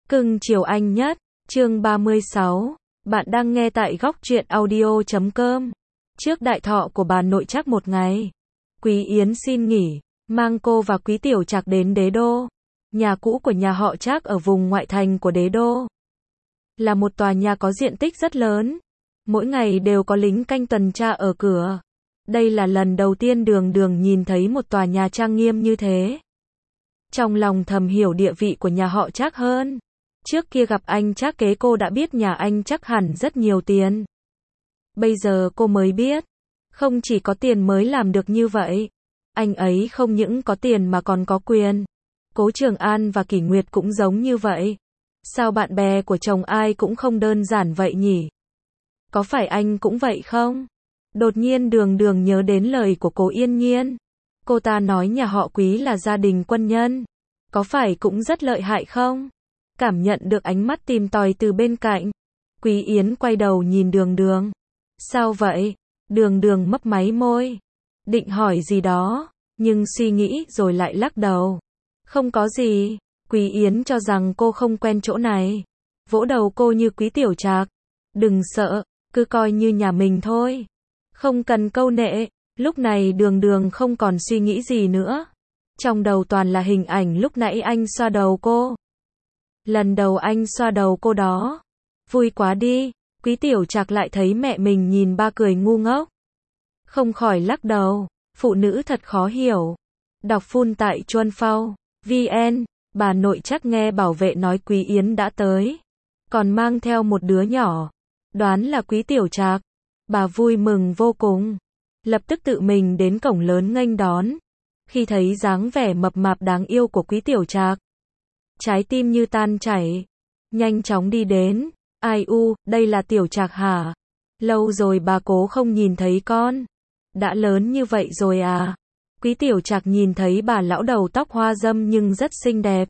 Cưng chiều anh nhất, chương 36. Bạn đang nghe tại góc truyện audio.com. Trước đại thọ của bà nội Trác một ngày, Quý Yến xin nghỉ, mang cô và Quý Tiểu Trạc đến Đế Đô. Nhà cũ của nhà họ Trác ở vùng ngoại thành của Đế Đô. Là một tòa nhà có diện tích rất lớn. Mỗi ngày đều có lính canh tuần tra ở cửa. Đây là lần đầu tiên Đường Đường nhìn thấy một tòa nhà trang nghiêm như thế. Trong lòng thầm hiểu địa vị của nhà họ Trác hơn. Trước kia gặp anh Trác kế cô đã biết nhà anh chắc hẳn rất nhiều tiền. Bây giờ cô mới biết, không chỉ có tiền mới làm được như vậy. Anh ấy không những có tiền mà còn có quyền. Cố Trường An và Kỷ Nguyệt cũng giống như vậy. Sao bạn bè của chồng ai cũng không đơn giản vậy nhỉ? Có phải anh cũng vậy không? Đột nhiên Đường Đường nhớ đến lời của Cố Yên Nhiên. Cô ta nói nhà họ Quý là gia đình quân nhân. Có phải cũng rất lợi hại không? Cảm nhận được ánh mắt tìm tòi từ bên cạnh. Quý Yến quay đầu nhìn Đường Đường. Sao vậy? Đường Đường mấp máy môi. Định hỏi gì đó, nhưng suy nghĩ rồi lại lắc đầu. Không có gì. Quý Yến cho rằng cô không quen chỗ này. Vỗ đầu cô như Quý Tiểu Trạc. Đừng sợ, cứ coi như nhà mình thôi. Không cần câu nệ. Lúc này Đường Đường không còn suy nghĩ gì nữa. Trong đầu toàn là hình ảnh lúc nãy anh xoa đầu cô. Lần đầu anh xoa đầu cô đó. Vui quá đi. Quý Tiểu Trạc lại thấy mẹ mình nhìn ba cười ngu ngốc. Không khỏi lắc đầu. Phụ nữ thật khó hiểu. Đọc full tại Chuan Phao VN. Bà nội Trác nghe bảo vệ nói Quý Yến đã tới. Còn mang theo một đứa nhỏ. Đoán là Quý Tiểu Trạc. Bà vui mừng vô cùng. Lập tức tự mình đến cổng lớn nghênh đón. Khi thấy dáng vẻ mập mạp đáng yêu của Quý Tiểu Trạc, trái tim như tan chảy. Nhanh chóng đi đến. Ai u, đây là Tiểu Trạc hả? Lâu rồi bà Cố không nhìn thấy con. Đã lớn như vậy rồi à? Quý Tiểu Trạc nhìn thấy bà lão đầu tóc hoa râm nhưng rất xinh đẹp.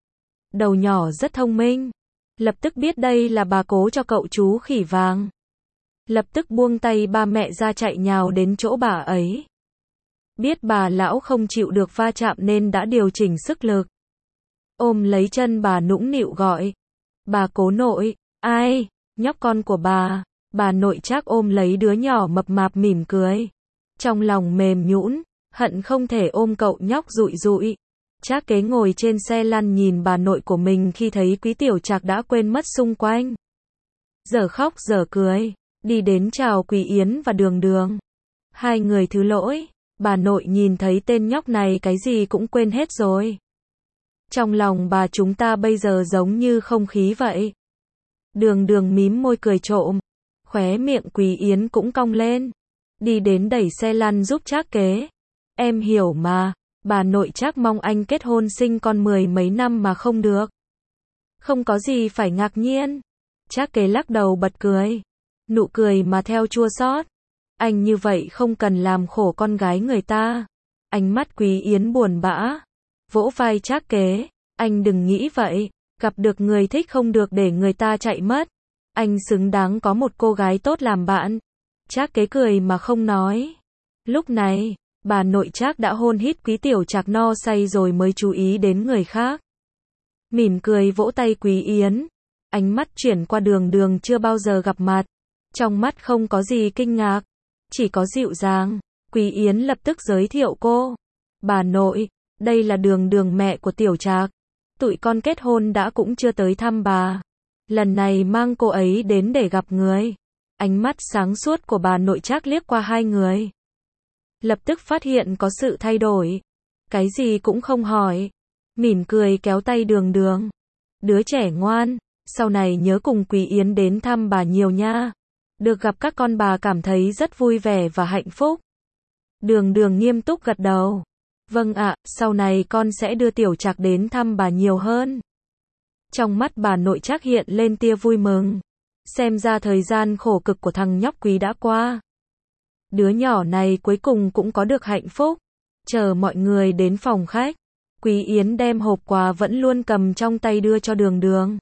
Đầu nhỏ rất thông minh. Lập tức biết đây là bà Cố cho cậu chú khỉ vàng. Lập tức buông tay ba mẹ ra chạy nhào đến chỗ bà ấy. Biết bà lão không chịu được va chạm nên đã điều chỉnh sức lực. Ôm lấy chân bà nũng nịu gọi. Bà Cố nội, ai? Nhóc con của bà. Bà nội Trác ôm lấy đứa nhỏ mập mạp mỉm cười. Trong lòng mềm nhũn, hận không thể ôm cậu nhóc rụi rụi. Trác kế ngồi trên xe lăn nhìn bà nội của mình khi thấy Quý Tiểu Trạc đã quên mất xung quanh. Giờ khóc giờ cười, đi đến chào Quý Yến và Đường Đường. Hai người thứ lỗi, bà nội nhìn thấy tên nhóc này cái gì cũng quên hết rồi. Trong lòng bà chúng ta bây giờ giống như không khí vậy. Đường Đường mím môi cười trộm. Khóe miệng Quý Yến cũng cong lên. Đi đến đẩy xe lăn giúp Trác kế. Em hiểu mà, bà nội Trác mong anh kết hôn sinh con 10 mấy năm mà không được. Không có gì phải ngạc nhiên. Trác kế lắc đầu bật cười. Nụ cười mà theo chua xót. Anh như vậy không cần làm khổ con gái người ta. Ánh mắt Quý Yến buồn bã. Vỗ vai Trác kế. Anh đừng nghĩ vậy. Gặp được người thích không được để người ta chạy mất. Anh xứng đáng có một cô gái tốt làm bạn. Trác kế cười mà không nói. Lúc này, bà nội Trác đã hôn hít Quý Tiểu Trạc no say rồi mới chú ý đến người khác. Mỉm cười vỗ tay Quý Yến. Ánh mắt chuyển qua Đường Đường chưa bao giờ gặp mặt. Trong mắt không có gì kinh ngạc. Chỉ có dịu dàng. Quý Yến lập tức giới thiệu cô. Bà nội, đây là Đường Đường mẹ của Tiểu Trạc. Tụi con kết hôn đã cũng chưa tới thăm bà. Lần này mang cô ấy đến để gặp người. Ánh mắt sáng suốt của bà nội Trác liếc qua hai người. Lập tức phát hiện có sự thay đổi. Cái gì cũng không hỏi. Mỉm cười kéo tay Đường Đường. Đứa trẻ ngoan, sau này nhớ cùng Quý Yến đến thăm bà nhiều nha. Được gặp các con bà cảm thấy rất vui vẻ và hạnh phúc. Đường Đường nghiêm túc gật đầu. Vâng ạ, sau này con sẽ đưa Tiểu Trạc đến thăm bà nhiều hơn. Trong mắt bà nội Trác hiện lên tia vui mừng. Xem ra thời gian khổ cực của thằng nhóc Quý đã qua. Đứa nhỏ này cuối cùng cũng có được hạnh phúc. Chờ mọi người đến phòng khách. Quý Yến đem hộp quà vẫn luôn cầm trong tay đưa cho Đường Đường.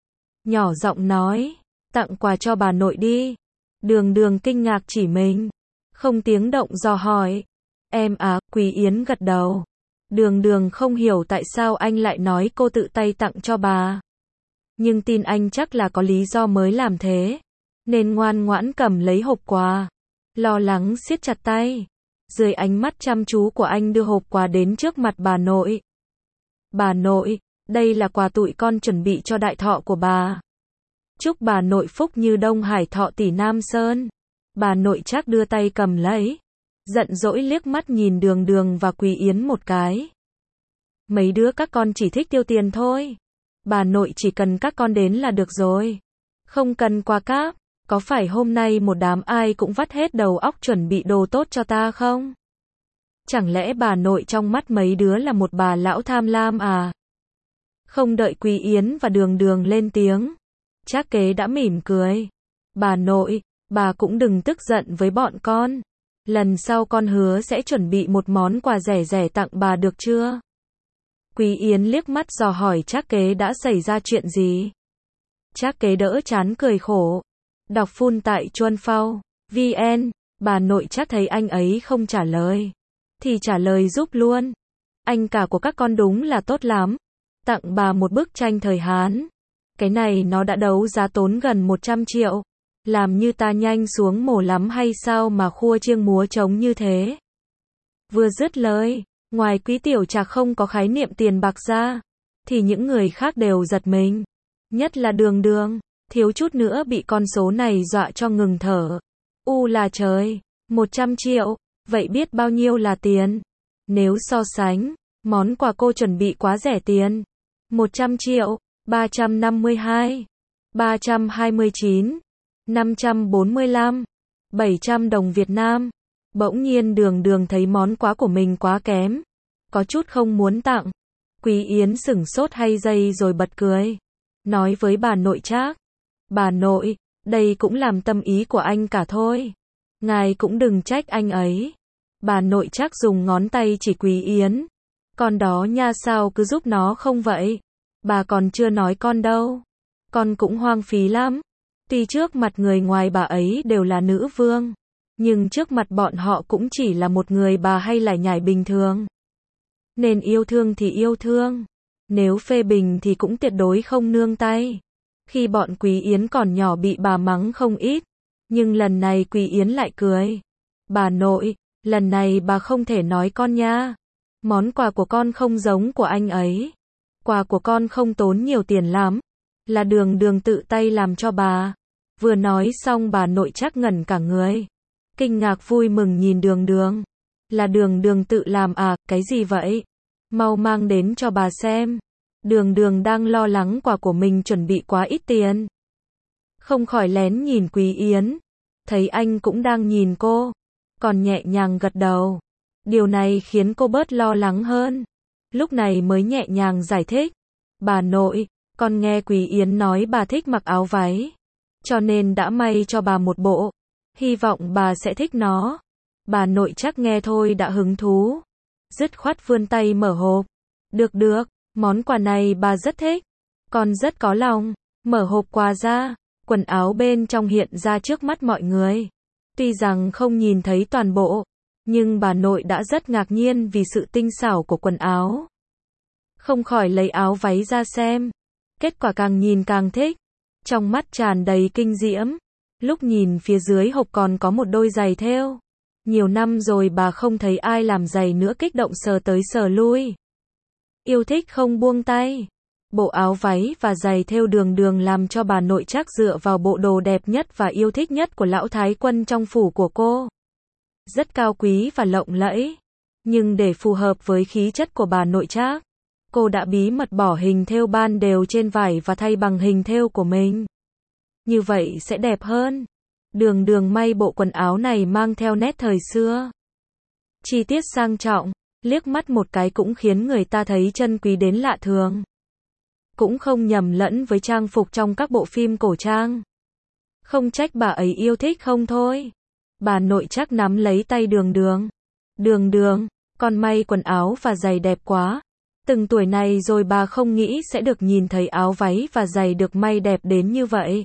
Nhỏ giọng nói, tặng quà cho bà nội đi. Đường Đường kinh ngạc chỉ mình. Không tiếng động dò hỏi. Em à, Quý Yến gật đầu. Đường Đường không hiểu tại sao anh lại nói cô tự tay tặng cho bà. nhưng tin anh chắc là có lý do mới làm thế, nên ngoan ngoãn cầm lấy hộp quà, lo lắng siết chặt tay. Dưới ánh mắt chăm chú của anh đưa hộp quà đến trước mặt bà nội. Bà nội, đây là quà tụi con chuẩn bị cho đại thọ của bà. Chúc bà nội phúc như Đông Hải thọ tỷ Nam Sơn. Bà nội Trác đưa tay cầm lấy, giận dỗi liếc mắt nhìn Đường Đường và Quý Yến một cái. Mấy đứa các con chỉ thích tiêu tiền thôi. Bà nội chỉ cần các con đến là được rồi. Không cần quà cáp. Có phải hôm nay một đám ai cũng vắt hết đầu óc chuẩn bị đồ tốt cho ta không? Chẳng lẽ bà nội trong mắt mấy đứa là một bà lão tham lam à? Không đợi Quý Yến và Đường Đường lên tiếng, Trác Kế đã mỉm cười. Bà nội, bà cũng đừng tức giận với bọn con. Lần sau con hứa sẽ chuẩn bị một món quà rẻ rẻ tặng bà được chưa? Quý Yến liếc mắt dò hỏi Trác Kế đã xảy ra chuyện gì. Trác Kế đỡ chán cười khổ. Đọc full tại chuanphao.vn, bà nội Trác thấy anh ấy không trả lời, thì trả lời giúp luôn. Anh cả của các con đúng là tốt lắm. Tặng bà một bức tranh thời Hán. Cái này nó đã đấu giá tốn gần 100 triệu. Làm như ta nhanh xuống mổ lắm hay sao mà khua chiêng múa trống như thế. Vừa dứt lời, ngoài Quý Tiểu Trạc không có khái niệm tiền bạc ra, thì những người khác đều giật mình. Nhất là Đường Đường, thiếu chút nữa bị con số này dọa cho ngừng thở. Là trời, 100 triệu, vậy biết bao nhiêu là tiền? Nếu so sánh, món quà cô chuẩn bị quá rẻ tiền. 100 triệu, 352, 329, 545, 700 đồng Việt Nam. Bỗng nhiên Đường Đường thấy món quà của mình quá kém, có chút không muốn tặng. Quý Yến sửng sốt hay giây rồi bật cười, nói với bà nội Trác. Bà nội, đây cũng làm tâm ý của anh cả thôi. Ngài cũng đừng trách anh ấy. Bà nội Trác dùng ngón tay chỉ Quý Yến. Con đó nha, sao cứ giúp nó không vậy? Bà còn chưa nói con đâu. Con cũng hoang phí lắm. Tuy trước mặt người ngoài bà ấy đều là nữ vương, nhưng trước mặt bọn họ cũng chỉ là một người bà hay lải nhải bình thường. Nên yêu thương thì yêu thương, nếu phê bình thì cũng tuyệt đối không nương tay. Khi bọn Quý Yến còn nhỏ bị bà mắng không ít, nhưng lần này Quý Yến lại cười. Bà nội, lần này bà không thể nói con nha. Món quà của con không giống của anh ấy. Quà của con không tốn nhiều tiền lắm, là Đường Đường tự tay làm cho bà. Vừa nói xong bà nội Trác ngẩn cả người, kinh ngạc vui mừng nhìn Đường Đường. Là Đường Đường tự làm à? Cái gì vậy? Mau mang đến cho bà xem. Đường Đường đang lo lắng quà của mình chuẩn bị quá ít tiền, không khỏi lén nhìn Quý Yến, thấy anh cũng đang nhìn cô, còn nhẹ nhàng gật đầu. Điều này khiến cô bớt lo lắng hơn. Lúc này mới nhẹ nhàng giải thích. Bà nội, con nghe Quý Yến nói bà thích mặc áo váy, cho nên đã may cho bà một bộ. Hy vọng bà sẽ thích nó. Bà nội Trác nghe thôi đã hứng thú, dứt khoát vươn tay mở hộp. Được được, món quà này bà rất thích. Con rất có lòng. Mở hộp quà ra, quần áo bên trong hiện ra trước mắt mọi người. Tuy rằng không nhìn thấy toàn bộ, nhưng bà nội đã rất ngạc nhiên vì sự tinh xảo của quần áo. Không khỏi lấy áo váy ra xem. Kết quả càng nhìn càng thích. Trong mắt tràn đầy kinh diễm. Lúc nhìn phía dưới hộp còn có một đôi giày thêu. Nhiều năm rồi bà không thấy ai làm giày nữa, kích động sờ tới sờ lui. Yêu thích không buông tay. Bộ áo váy và giày thêu Đường Đường làm cho bà nội Trác dựa vào bộ đồ đẹp nhất và yêu thích nhất của lão thái quân trong phủ của cô. Rất cao quý và lộng lẫy. Nhưng để phù hợp với khí chất của bà nội Trác, cô đã bí mật bỏ hình thêu ban đều trên vải và thay bằng hình thêu của mình. Như vậy sẽ đẹp hơn. Đường Đường may bộ quần áo này mang theo nét thời xưa. Chi tiết sang trọng, liếc mắt một cái cũng khiến người ta thấy chân quý đến lạ thường. Cũng không nhầm lẫn với trang phục trong các bộ phim cổ trang. Không trách bà ấy yêu thích không thôi. Bà nội Trác nắm lấy tay Đường Đường. Đường Đường, con may quần áo và giày đẹp quá. Từng tuổi này rồi bà không nghĩ sẽ được nhìn thấy áo váy và giày được may đẹp đến như vậy.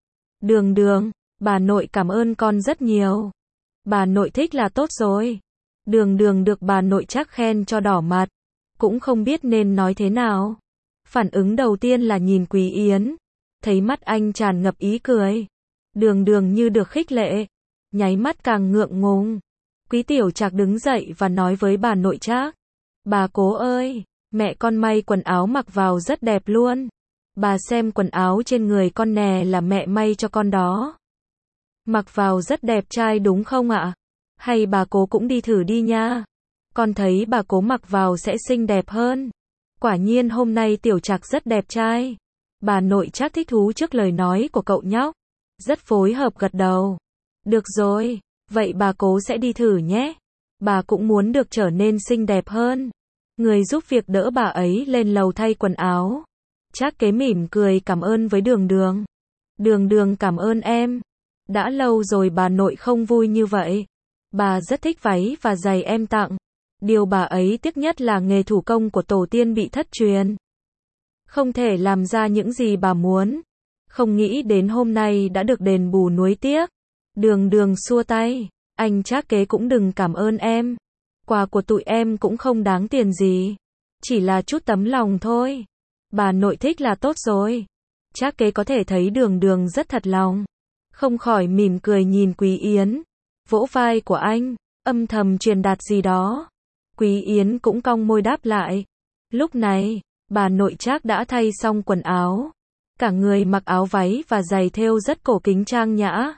Đường Đường, bà nội cảm ơn con rất nhiều. Bà nội thích là tốt rồi. Đường Đường được bà nội Trác khen cho đỏ mặt, cũng không biết nên nói thế nào. Phản ứng đầu tiên là nhìn Quý Yến, thấy mắt anh tràn ngập ý cười. Đường Đường như được khích lệ, nháy mắt càng ngượng ngùng. Quý Tiểu Trạc đứng dậy và nói với bà nội Trác. Bà cố ơi, mẹ con may quần áo mặc vào rất đẹp luôn. Bà xem quần áo trên người con nè là mẹ may cho con đó. Mặc vào rất đẹp trai đúng không ạ? Hay bà cố cũng đi thử đi nha. Con thấy bà cố mặc vào sẽ xinh đẹp hơn. Quả nhiên hôm nay Tiểu Trạc rất đẹp trai. Bà nội Trác thích thú trước lời nói của cậu nhóc. Rất phối hợp gật đầu. Được rồi, vậy bà cố sẽ đi thử nhé. Bà cũng muốn được trở nên xinh đẹp hơn. Người giúp việc đỡ bà ấy lên lầu thay quần áo. Trác Kế mỉm cười cảm ơn với Đường Đường. Đường Đường cảm ơn em. Đã lâu rồi bà nội không vui như vậy. Bà rất thích váy và giày em tặng. Điều bà ấy tiếc nhất là nghề thủ công của tổ tiên bị thất truyền. Không thể làm ra những gì bà muốn. Không nghĩ đến hôm nay đã được đền bù nuối tiếc. Đường Đường xua tay. Anh Trác Kế cũng đừng cảm ơn em. Quà của tụi em cũng không đáng tiền gì. Chỉ là chút tấm lòng thôi. Bà nội thích là tốt rồi. Trác Kế có thể thấy Đường Đường rất thật lòng. Không khỏi mỉm cười nhìn Quý Yến. Vỗ vai của anh, âm thầm truyền đạt gì đó. Quý Yến cũng cong môi đáp lại. Lúc này, bà nội Trác đã thay xong quần áo. Cả người mặc áo váy và giày thêu rất cổ kính trang nhã.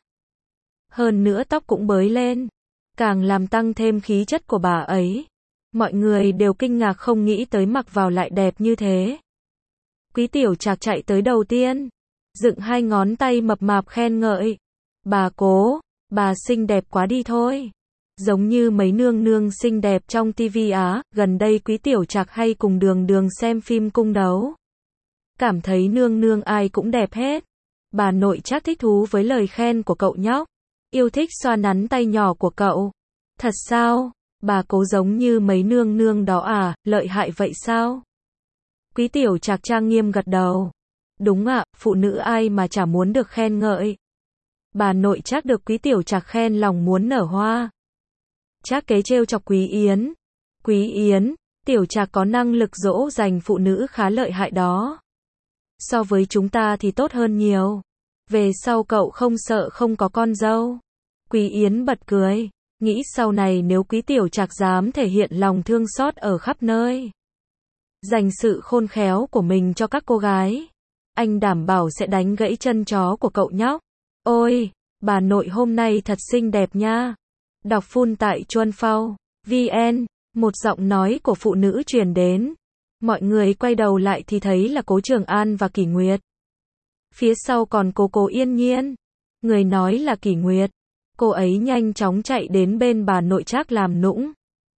Hơn nữa tóc cũng bới lên. Càng làm tăng thêm khí chất của bà ấy. Mọi người đều kinh ngạc không nghĩ tới mặc vào lại đẹp như thế. Quý Tiểu Trạc chạy tới đầu tiên. Dựng hai ngón tay mập mạp khen ngợi. Bà cố, bà xinh đẹp quá đi thôi. Giống như mấy nương nương xinh đẹp trong tivi á, gần đây Quý Tiểu Trạc hay cùng Đường Đường xem phim cung đấu. Cảm thấy nương nương ai cũng đẹp hết. Bà nội Trác thích thú với lời khen của cậu nhóc. Yêu thích xoa nắn tay nhỏ của cậu. Thật sao? Bà cố giống như mấy nương nương đó à, lợi hại vậy sao? Quý Tiểu Trạc trang nghiêm gật đầu. Đúng ạ, phụ nữ ai mà chả muốn được khen ngợi. Bà nội Trác được Quý Tiểu Trạc khen lòng muốn nở hoa. Trác Kế trêu chọc Quý Yến. Quý Yến, Tiểu Trạc có năng lực dỗ dành phụ nữ khá lợi hại đó. So với chúng ta thì tốt hơn nhiều. Về sau cậu không sợ không có con dâu. Quý Yến bật cười. Nghĩ sau này nếu Quý Tiểu Trạc dám thể hiện lòng thương xót ở khắp nơi. Dành sự khôn khéo của mình cho các cô gái. Anh đảm bảo sẽ đánh gãy chân chó của cậu nhóc. Ôi, bà nội hôm nay thật xinh đẹp nha. Đọc phun tại Chuan Phao, VN, một giọng nói của phụ nữ truyền đến. Mọi người quay đầu lại thì thấy là Cố Trường An và Kỷ Nguyệt. Phía sau còn Cố Yên Nhiên. Người nói là Kỷ Nguyệt. Cô ấy nhanh chóng chạy đến bên bà nội Trác làm nũng.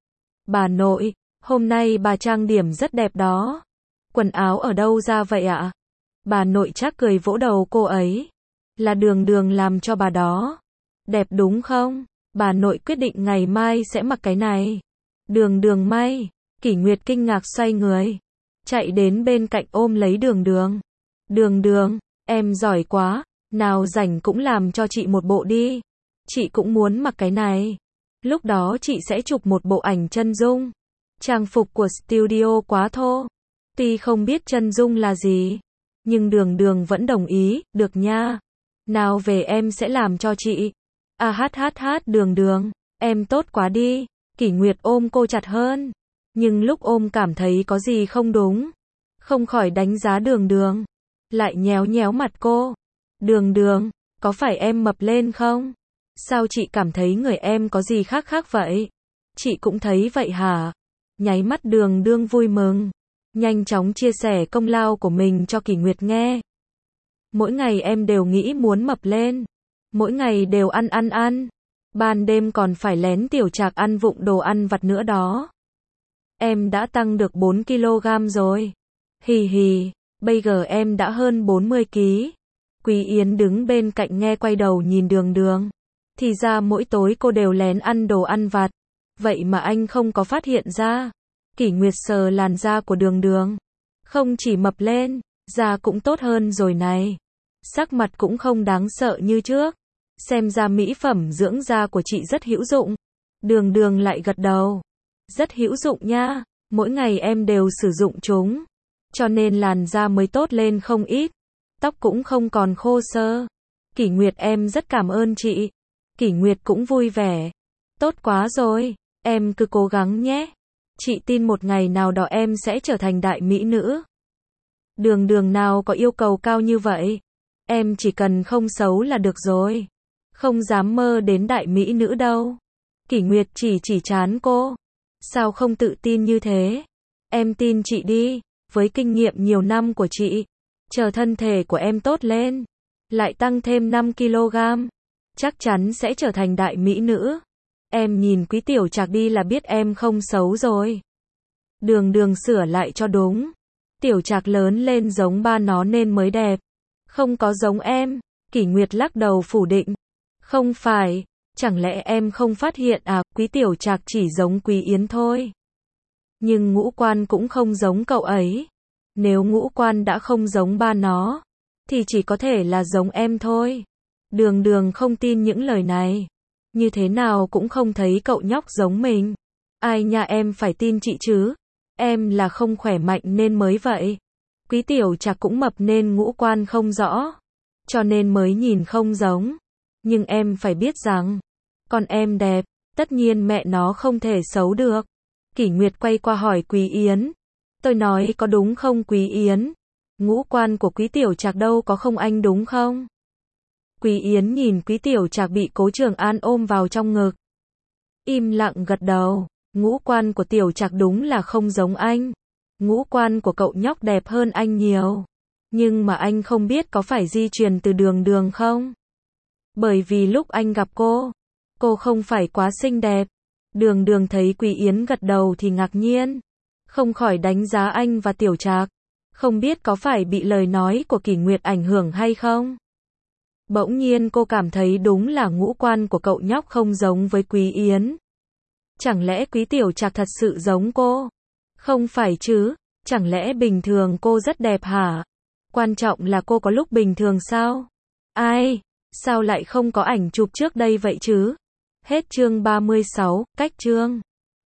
Bà nội, hôm nay bà trang điểm rất đẹp đó. Quần áo ở đâu ra vậy ạ? Bà nội Trác cười vỗ đầu cô ấy. Là Đường Đường làm cho bà đó. Đẹp đúng không? Bà nội quyết định ngày mai sẽ mặc cái này. Đường Đường may. Kỷ Nguyệt kinh ngạc xoay người. Chạy đến bên cạnh ôm lấy Đường Đường. Đường Đường, em giỏi quá. Nào rảnh cũng làm cho chị một bộ đi. Chị cũng muốn mặc cái này. Lúc đó chị sẽ chụp một bộ ảnh chân dung. Trang phục của studio quá thô. Tuy không biết chân dung là gì. Nhưng Đường Đường vẫn đồng ý, được nha. Nào về em sẽ làm cho chị. Đường Đường, em tốt quá đi. Kỷ Nguyệt ôm cô chặt hơn. Nhưng lúc ôm cảm thấy có gì không đúng. Không khỏi đánh giá Đường Đường. Lại nhéo nhéo mặt cô. Đường Đường, có phải em mập lên không? Sao chị cảm thấy người em có gì khác khác vậy? Chị cũng thấy vậy hả? Nháy mắt Đường Đường vui mừng. Nhanh chóng chia sẻ công lao của mình cho Kỷ Nguyệt nghe. Mỗi ngày em đều nghĩ muốn mập lên. Mỗi ngày đều ăn. Ban đêm còn phải lén Tiểu Trạc ăn vụng đồ ăn vặt nữa đó. Em đã tăng được 4 kg rồi. Hì hì, bây giờ em đã hơn 40 kg. Quý Yến đứng bên cạnh nghe quay đầu nhìn Đường Đường. Thì ra mỗi tối cô đều lén ăn đồ ăn vặt. Vậy mà anh không có phát hiện ra. Kỷ Nguyệt sờ làn da của Đường Đường. Không chỉ mập lên, da cũng tốt hơn rồi này. Sắc mặt cũng không đáng sợ như trước. Xem ra mỹ phẩm dưỡng da của chị rất hữu dụng. Đường Đường lại gật đầu. Rất hữu dụng nha. Mỗi ngày em đều sử dụng chúng. cho nên làn da mới tốt lên không ít, tóc cũng không còn khô xơ. Kỷ Nguyệt em rất cảm ơn chị. Kỷ Nguyệt cũng vui vẻ. Tốt quá rồi, em cứ cố gắng nhé. Chị tin một ngày nào đó em sẽ trở thành đại mỹ nữ. Đường Đường nào có yêu cầu cao như vậy. Em chỉ cần không xấu là được rồi. Không dám mơ đến đại mỹ nữ đâu. Kỷ Nguyệt chỉ trán cô. Sao không tự tin như thế? Em tin chị đi, với kinh nghiệm nhiều năm của chị, chờ thân thể của em tốt lên, lại tăng thêm 5 kg, chắc chắn sẽ trở thành đại mỹ nữ. Em nhìn Quý Tiểu Trạc đi là biết em không xấu rồi. Đường Đường sửa lại cho đúng. Tiểu Trạc lớn lên giống ba nó nên mới đẹp. Không có giống em. Kỷ Nguyệt lắc đầu phủ định. Không phải, chẳng lẽ em không phát hiện à, Quý Tiểu Trạc chỉ giống Quý Yến thôi. Nhưng ngũ quan cũng không giống cậu ấy. Nếu ngũ quan đã không giống ba nó, thì chỉ có thể là giống em thôi. Đường Đường không tin những lời này. Như thế nào cũng không thấy cậu nhóc giống mình. Ai nha, em phải tin chị chứ. Em là không khỏe mạnh nên mới vậy. Quý Tiểu Trạc cũng mập nên ngũ quan không rõ, cho nên mới nhìn không giống. Nhưng em phải biết rằng, con em đẹp, tất nhiên mẹ nó không thể xấu được. Kỷ Nguyệt quay qua hỏi Quý Yến. Tôi nói có đúng không Quý Yến? Ngũ quan của Quý Tiểu Trạc đâu có không anh đúng không? Quý Yến nhìn Quý Tiểu Trạc bị Cố Trường An ôm vào trong ngực. Im lặng gật đầu. Ngũ quan của Tiểu Trạc đúng là không giống anh. Ngũ quan của cậu nhóc đẹp hơn anh nhiều. Nhưng mà anh không biết có phải di truyền từ Đường Đường không? Bởi vì lúc anh gặp cô không phải quá xinh đẹp. Đường Đường thấy Quý Yến gật đầu thì ngạc nhiên. Không khỏi đánh giá anh và Tiểu Trạc. Không biết có phải bị lời nói của Kỷ Nguyệt ảnh hưởng hay không? Bỗng nhiên cô cảm thấy đúng là ngũ quan của cậu nhóc không giống với Quý Yến. Chẳng lẽ Quý Tiểu Trạc thật sự giống cô? Không phải chứ, chẳng lẽ bình thường cô rất đẹp hả? Quan trọng là cô có lúc bình thường sao? Ai? Sao lại không có ảnh chụp trước đây vậy chứ? Hết chương 36, cách chương.